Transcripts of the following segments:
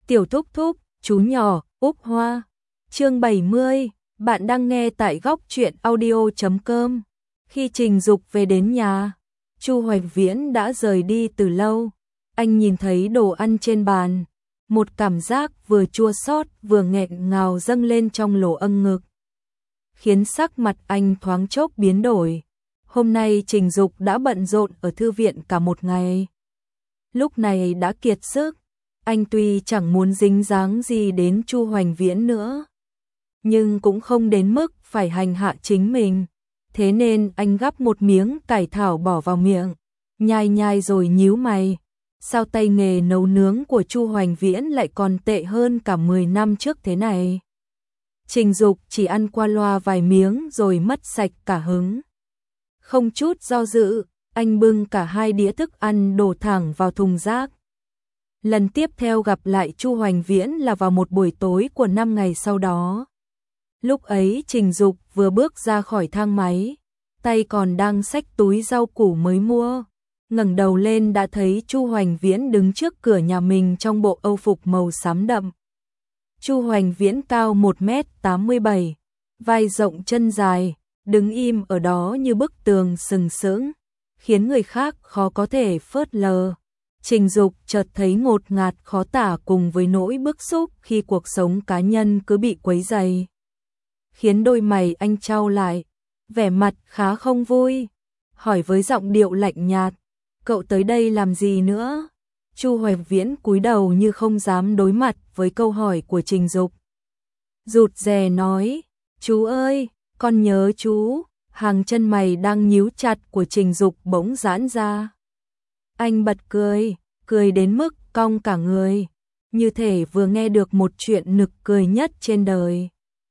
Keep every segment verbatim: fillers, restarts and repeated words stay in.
Tiểu thúc thúc, chú nhỏ, Úc Hoa. Chương bảy mươi, bạn đang nghe tại góc truyện audio chấm com. Khi Trình Dục về đến nhà, Chu Hoành Viễn đã rời đi từ lâu. Anh nhìn thấy đồ ăn trên bàn, một cảm giác vừa chua xót vừa nghẹn ngào dâng lên trong lỗ âng ngực, khiến sắc mặt anh thoáng chốc biến đổi. Hôm nay Trình Dục đã bận rộn ở thư viện cả một ngày. Lúc này đã kiệt sức, anh tuy chẳng muốn dính dáng gì đến Chu Hoành Viễn nữa, nhưng cũng không đến mức phải hành hạ chính mình. Thế nên anh gắp một miếng cải thảo bỏ vào miệng, nhai nhai rồi nhíu mày. Sao tay nghề nấu nướng của Chu Hoành Viễn lại còn tệ hơn cả mười năm trước thế này? Trình Dục chỉ ăn qua loa vài miếng rồi mất sạch cả hứng. Không chút do dự, anh bưng cả hai đĩa thức ăn đổ thẳng vào thùng rác. Lần tiếp theo gặp lại Chu Hoành Viễn là vào một buổi tối của năm ngày sau đó. Lúc ấy Trình Dục vừa bước ra khỏi thang máy, tay còn đang xách túi rau củ mới mua. Ngẩng đầu lên đã thấy Chu Hoành Viễn đứng trước cửa nhà mình trong bộ âu phục màu xám đậm. Chu Hoành Viễn cao một mét tám mươi bảy, vai rộng chân dài, đứng im ở đó như bức tường sừng sững, khiến người khác khó có thể phớt lờ. Trình Dục chợt thấy ngột ngạt khó tả cùng với nỗi bức xúc khi cuộc sống cá nhân cứ bị quấy rầy, khiến đôi mày anh chau lại, vẻ mặt khá không vui, hỏi với giọng điệu lạnh nhạt: "Cậu tới đây làm gì nữa?" Chu Hoành Viễn cúi đầu như không dám đối mặt với câu hỏi của Trình Dục. Rụt rè nói: "Chú ơi, con nhớ chú." Hàng chân mày đang nhíu chặt của Trình Dục bỗng giãn ra. Anh bật cười, cười đến mức cong cả người, như thể vừa nghe được một chuyện nực cười nhất trên đời.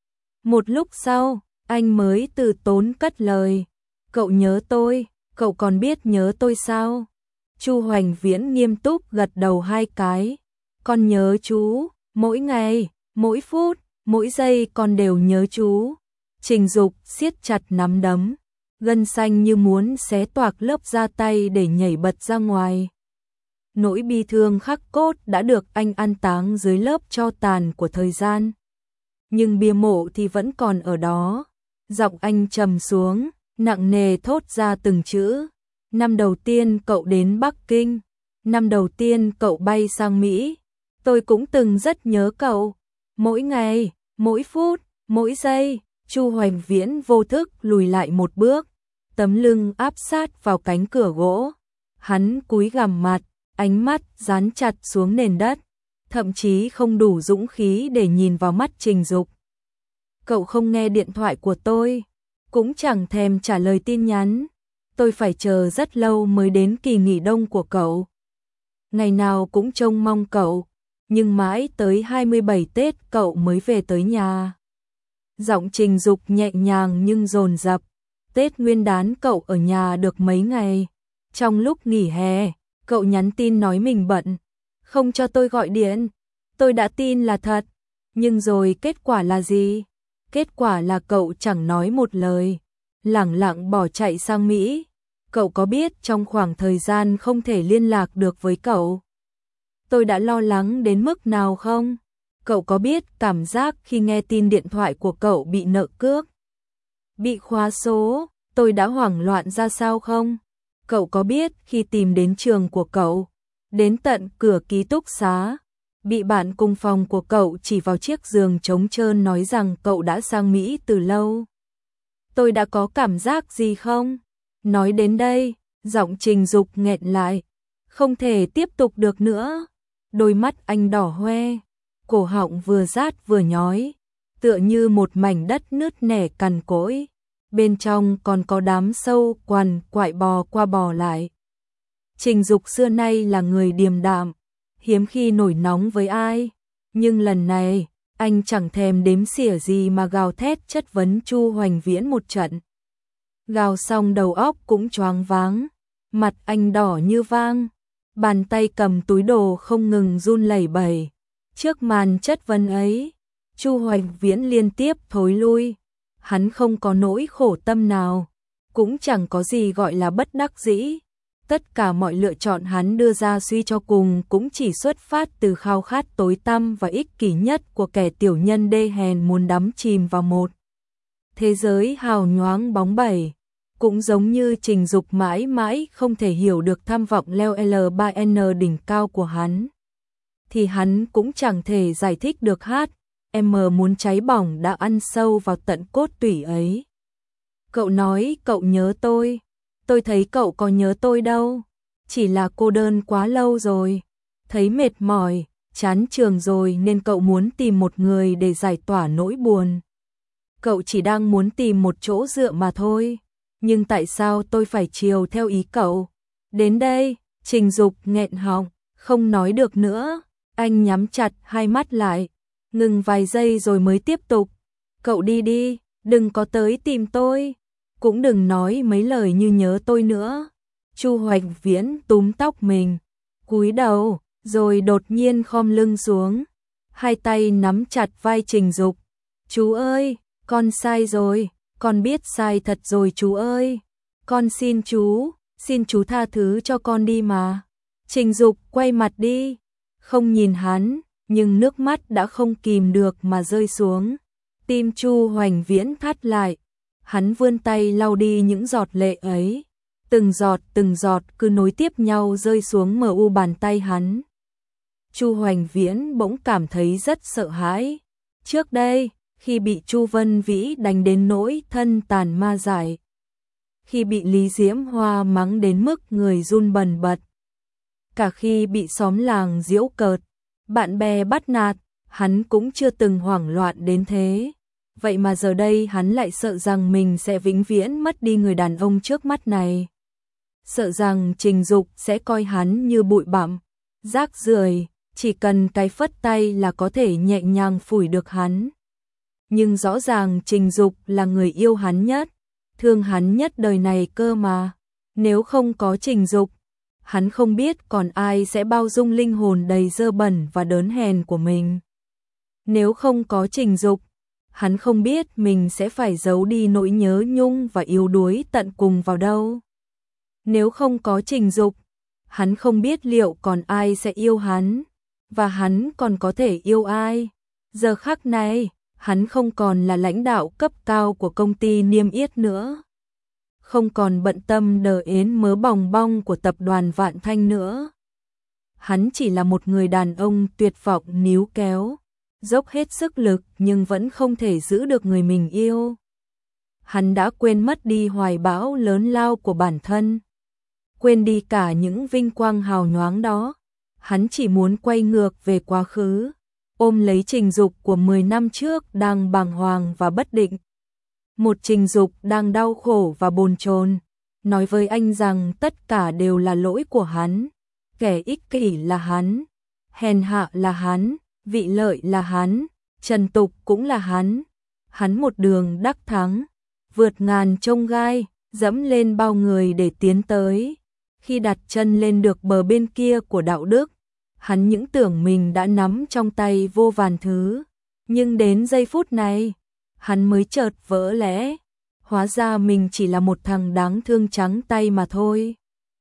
Một lúc sau, anh mới từ tốn cất lời: "Cậu nhớ tôi, cậu còn biết nhớ tôi sao?" Chu Hoành Viễn nghiêm túc gật đầu hai cái. "Con nhớ chú, mỗi ngày, mỗi phút, mỗi giây con đều nhớ chú." Trình Dục siết chặt nắm đấm, gân xanh như muốn xé toạc lớp da tay để nhảy bật ra ngoài. Nỗi bi thương khắc cốt đã được anh an táng dưới lớp tro tàn của thời gian. Nhưng bia mộ thì vẫn còn ở đó. Giọng anh trầm xuống, nặng nề thốt ra từng chữ: "Năm đầu tiên cậu đến Bắc Kinh, năm đầu tiên cậu bay sang Mỹ, tôi cũng từng rất nhớ cậu. Mỗi ngày, mỗi phút, mỗi giây." Chu Hoành Viễn vô thức lùi lại một bước, tấm lưng áp sát vào cánh cửa gỗ. Hắn cúi gằm mặt, ánh mắt dán chặt xuống nền đất, thậm chí không đủ dũng khí để nhìn vào mắt Trình Dục. "Cậu không nghe điện thoại của tôi, cũng chẳng thèm trả lời tin nhắn. Tôi phải chờ rất lâu mới đến kỳ nghỉ đông của cậu. Ngày nào cũng trông mong cậu, nhưng mãi tới hai mươi bảy Tết cậu mới về tới nhà." Giọng Trình Dục nhẹ nhàng nhưng dồn dập. "Tết Nguyên đán cậu ở nhà được mấy ngày. Trong lúc nghỉ hè, cậu nhắn tin nói mình bận, không cho tôi gọi điện. Tôi đã tin là thật, nhưng rồi kết quả là gì? Kết quả là cậu chẳng nói một lời, lẳng lặng bỏ chạy sang Mỹ. Cậu có biết trong khoảng thời gian không thể liên lạc được với cậu, tôi đã lo lắng đến mức nào không? Cậu có biết cảm giác khi nghe tin điện thoại của cậu bị nợ cước, bị khóa số, tôi đã hoảng loạn ra sao không? Cậu có biết khi tìm đến trường của cậu, đến tận cửa ký túc xá, bị bạn cùng phòng của cậu chỉ vào chiếc giường trống trơn nói rằng cậu đã sang Mỹ từ lâu, tôi đã có cảm giác gì không?" Nói đến đây, giọng Trình Dục nghẹn lại, không thể tiếp tục được nữa. Đôi mắt anh đỏ hoe, cổ họng vừa rát vừa nhói, tựa như một mảnh đất nứt nẻ cằn cỗi, bên trong còn có đám sâu quằn quại bò qua bò lại. Trình Dục xưa nay là người điềm đạm, hiếm khi nổi nóng với ai, nhưng lần này, anh chẳng thèm đếm xỉa gì mà gào thét chất vấn Chu Hoành Viễn một trận. Gào xong đầu óc cũng choáng váng, mặt anh đỏ như vang, bàn tay cầm túi đồ không ngừng run lẩy bẩy. Trước màn chất vấn ấy, Chu Hoành Viễn liên tiếp thối lui. Hắn không có nỗi khổ tâm nào, cũng chẳng có gì gọi là bất đắc dĩ. Tất Tất cả mọi lựa chọn hắn đưa ra suy cho cùng cũng chỉ xuất phát từ khao khát tối tăm và ích kỷ nhất của kẻ tiểu nhân đê hèn muốn đắm chìm vào một thế giới hào nhoáng bóng bẩy. Cũng giống như Trình Dục mãi mãi không thể hiểu được tham vọng leo L ba N đỉnh cao của hắn, thì hắn cũng chẳng thể giải thích được hát em muốn cháy bỏng đã ăn sâu vào tận cốt tủy ấy. Cậu nói cậu nhớ tôi, tôi thấy cậu có nhớ tôi đâu, chỉ là cô đơn quá lâu rồi, thấy mệt mỏi, chán trường rồi nên cậu muốn tìm một người để giải tỏa nỗi buồn. Cậu chỉ đang muốn tìm một chỗ dựa mà thôi, nhưng tại sao tôi phải chiều theo ý cậu? Đến đây, Trình Dục nghẹn họng, không nói được nữa, anh nhắm chặt hai mắt lại, ngừng vài giây rồi mới tiếp tục. Cậu đi đi, đừng có tới tìm tôi, cũng đừng nói mấy lời như nhớ tôi nữa. Chu Hoành Viễn túm tóc mình, cúi đầu, rồi đột nhiên khom lưng xuống, hai tay nắm chặt vai Trình Dục. Chú ơi, con sai rồi, con biết sai thật rồi chú ơi. Con xin chú, xin chú tha thứ cho con đi mà. Trình Dục quay mặt đi, không nhìn hắn, nhưng nước mắt đã không kìm được mà rơi xuống. Tim Chu Hoành Viễn thắt lại, hắn vươn tay lau đi những giọt lệ ấy. Từng giọt từng giọt cứ nối tiếp nhau rơi xuống mờ u bàn tay hắn. Chu Hoành Viễn bỗng cảm thấy rất sợ hãi. Trước đây, khi bị Chu Vân Vĩ đánh đến nỗi thân tàn ma dại, khi bị Lý Diễm Hoa mắng đến mức người run bần bật, cả khi bị xóm làng giễu cợt, bạn bè bắt nạt, hắn cũng chưa từng hoảng loạn đến thế. Vậy mà giờ đây hắn lại sợ rằng mình sẽ vĩnh viễn mất đi người đàn ông trước mắt này. Sợ rằng Trình Dục sẽ coi hắn như bụi bặm, rác rưởi, chỉ cần cái phất tay là có thể nhẹ nhàng phủi được hắn. Nhưng rõ ràng Trình Dục là người yêu hắn nhất, thương hắn nhất đời này cơ mà. Nếu không có Trình Dục, hắn không biết còn ai sẽ bao dung linh hồn đầy dơ bẩn và đớn hèn của mình. Nếu không có Trình Dục, hắn không biết mình sẽ phải giấu đi nỗi nhớ nhung và yếu đuối tận cùng vào đâu. Nếu không có Trình Dục, hắn không biết liệu còn ai sẽ yêu hắn, và hắn còn có thể yêu ai. Giờ khắc này, hắn không còn là lãnh đạo cấp cao của công ty niêm yết nữa, không còn bận tâm đờ ến mớ bòng bong của tập đoàn Vạn Thanh nữa. Hắn chỉ là một người đàn ông tuyệt vọng níu kéo, dốc hết sức lực nhưng vẫn không thể giữ được người mình yêu. Hắn đã quên mất đi hoài bão lớn lao của bản thân, quên đi cả những vinh quang hào nhoáng đó. Hắn chỉ muốn quay ngược về quá khứ, ôm lấy Trình Dục của mười năm trước đang bàng hoàng và bất định. Một Trình Dục đang đau khổ và bồn chồn, nói với anh rằng tất cả đều là lỗi của hắn, kẻ ích kỷ là hắn, hèn hạ là hắn, vị lợi là hắn, trần tục cũng là hắn. Hắn một đường đắc thắng, vượt ngàn chông gai, dẫm lên bao người để tiến tới. Khi đặt chân lên được bờ bên kia của đạo đức, hắn những tưởng mình đã nắm trong tay vô vàn thứ, nhưng đến giây phút này, hắn mới chợt vỡ lẽ, hóa ra mình chỉ là một thằng đáng thương trắng tay mà thôi.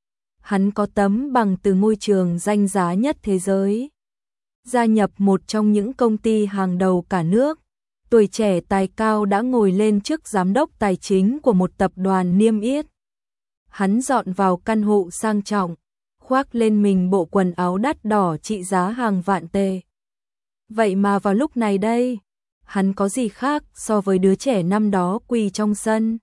Hắn có tấm bằng từ môi trường danh giá nhất thế giới, gia nhập một trong những công ty hàng đầu cả nước, tuổi trẻ tài cao đã ngồi lên chức giám đốc tài chính của một tập đoàn niêm yết. Hắn dọn vào căn hộ sang trọng, khoác lên mình bộ quần áo đắt đỏ trị giá hàng vạn tệ. Vậy mà vào lúc này đây, hắn có gì khác so với đứa trẻ năm đó quỳ trong sân,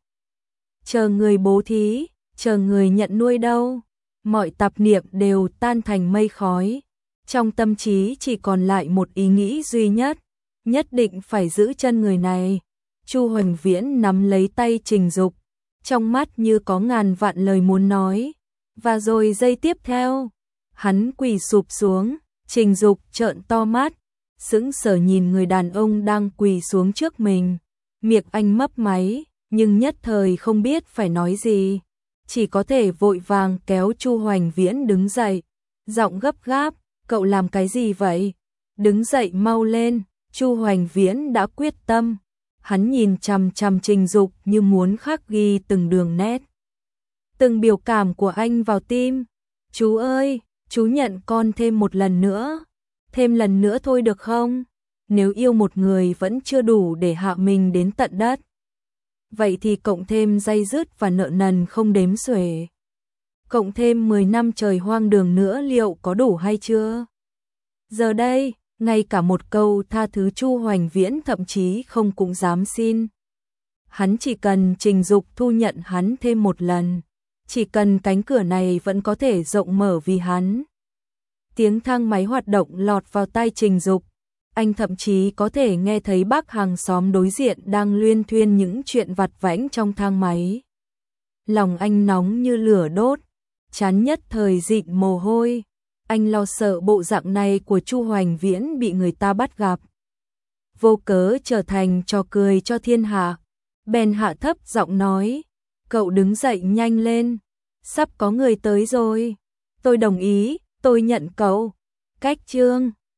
chờ người bố thí, chờ người nhận nuôi đâu. Mọi tạp niệm đều tan thành mây khói, trong tâm trí chỉ còn lại một ý nghĩ duy nhất, nhất định phải giữ chân người này. Chu Hoành Viễn nắm lấy tay Trình Dục, trong mắt như có ngàn vạn lời muốn nói. Và rồi giây tiếp theo, hắn quỳ sụp xuống. Trình Dục trợn to mắt, sững sờ nhìn người đàn ông đang quỳ xuống trước mình. Miệng anh mấp máy, nhưng nhất thời không biết phải nói gì, chỉ có thể vội vàng kéo Chu Hoành Viễn đứng dậy, giọng gấp gáp, cậu làm cái gì vậy? Đứng dậy mau lên. Chu Hoành Viễn đã quyết tâm, hắn nhìn chằm chằm Trình Dục như muốn khắc ghi từng đường nét từng biểu cảm của anh vào tim. Chú ơi, chú nhận con thêm một lần nữa. Thêm lần nữa thôi được không? Nếu yêu một người vẫn chưa đủ để hạ mình đến tận đất, vậy thì cộng thêm day dứt và nợ nần không đếm xuể. Cộng thêm mười năm trời hoang đường nữa liệu có đủ hay chưa? Giờ đây, ngay cả một câu tha thứ Chu Hoành Viễn thậm chí không cũng dám xin. Hắn chỉ cần Trình Dục thu nhận hắn thêm một lần, chỉ cần cánh cửa này vẫn có thể rộng mở vì hắn. Tiếng thang máy hoạt động lọt vào tai Trình Dục, anh thậm chí có thể nghe thấy bác hàng xóm đối diện đang luyên thuyên những chuyện vặt vãnh trong thang máy. Lòng anh nóng như lửa đốt, chán nhất thời dịn mồ hôi. Anh lo sợ bộ dạng này của Chu Hoành Viễn bị người ta bắt gặp, vô cớ trở thành trò cười cho thiên hạ. Bèn hạ thấp giọng nói, cậu đứng dậy nhanh lên, sắp có người tới rồi. Tôi đồng ý, tôi nhận cậu. Cách chương